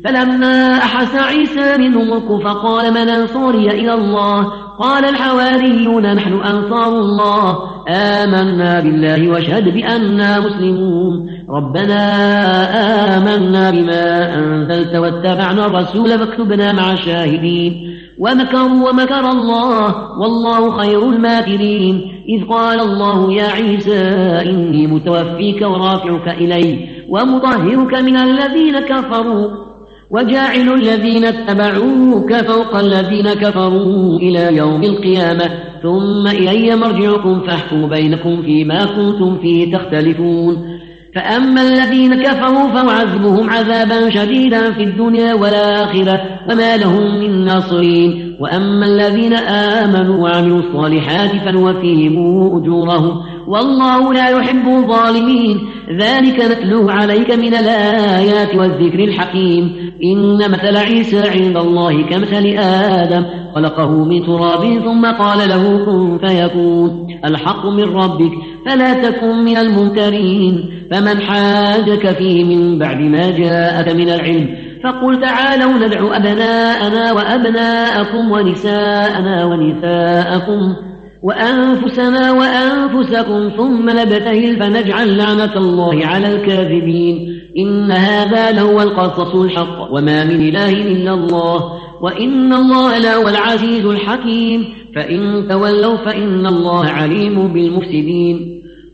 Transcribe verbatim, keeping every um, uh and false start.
فلما أحس عيسى منهم الكفر قال من أنصاري إلى الله قال الحواريون نحن أنصار الله آمنا بالله واشهد بأننا مسلمون ربنا آمنا بما أنزلت واتبعنا الرسول فاكتبنا مع الشاهدين ومكروا ومكر الله والله خير الماكرين إذ قال الله يا عيسى إني متوفيك ورافعك إلي ومطهرك من الذين كفروا وجاعل الذين اتبعوك فوق الذين كفروا إلى يوم القيامة ثم إلي مرجعكم فاحكم بينكم فيما كنتم فيه تختلفون فأما الذين كفروا فأعذبهم عذابا شديدا في الدنيا والآخرة وما لهم من ناصرين وأما الذين آمنوا وعملوا الصالحات فنوفيهم أجورهم والله لا يحب الظالمين ذلك نتلوه عليك من الآيات والذكر الحكيم إن مثل عيسى عند الله كمثل آدم خلقه من تراب ثم قال له كن فيكون الحق من ربك فلا تكن من الممترين فمن حاجك فيه من بعد ما جاءك من العلم فقل تعالوا ندعو أبناءنا وأبناءكم ونساءنا ونساءكم وأنفسنا وأنفسكم ثم نبتهل فنجعل لعنة الله على الكاذبين إن هذا لهو القصص الحق وما من إله إلا الله وإن الله لهو العزيز الحكيم فإن تولوا فإن الله عليم بالمفسدين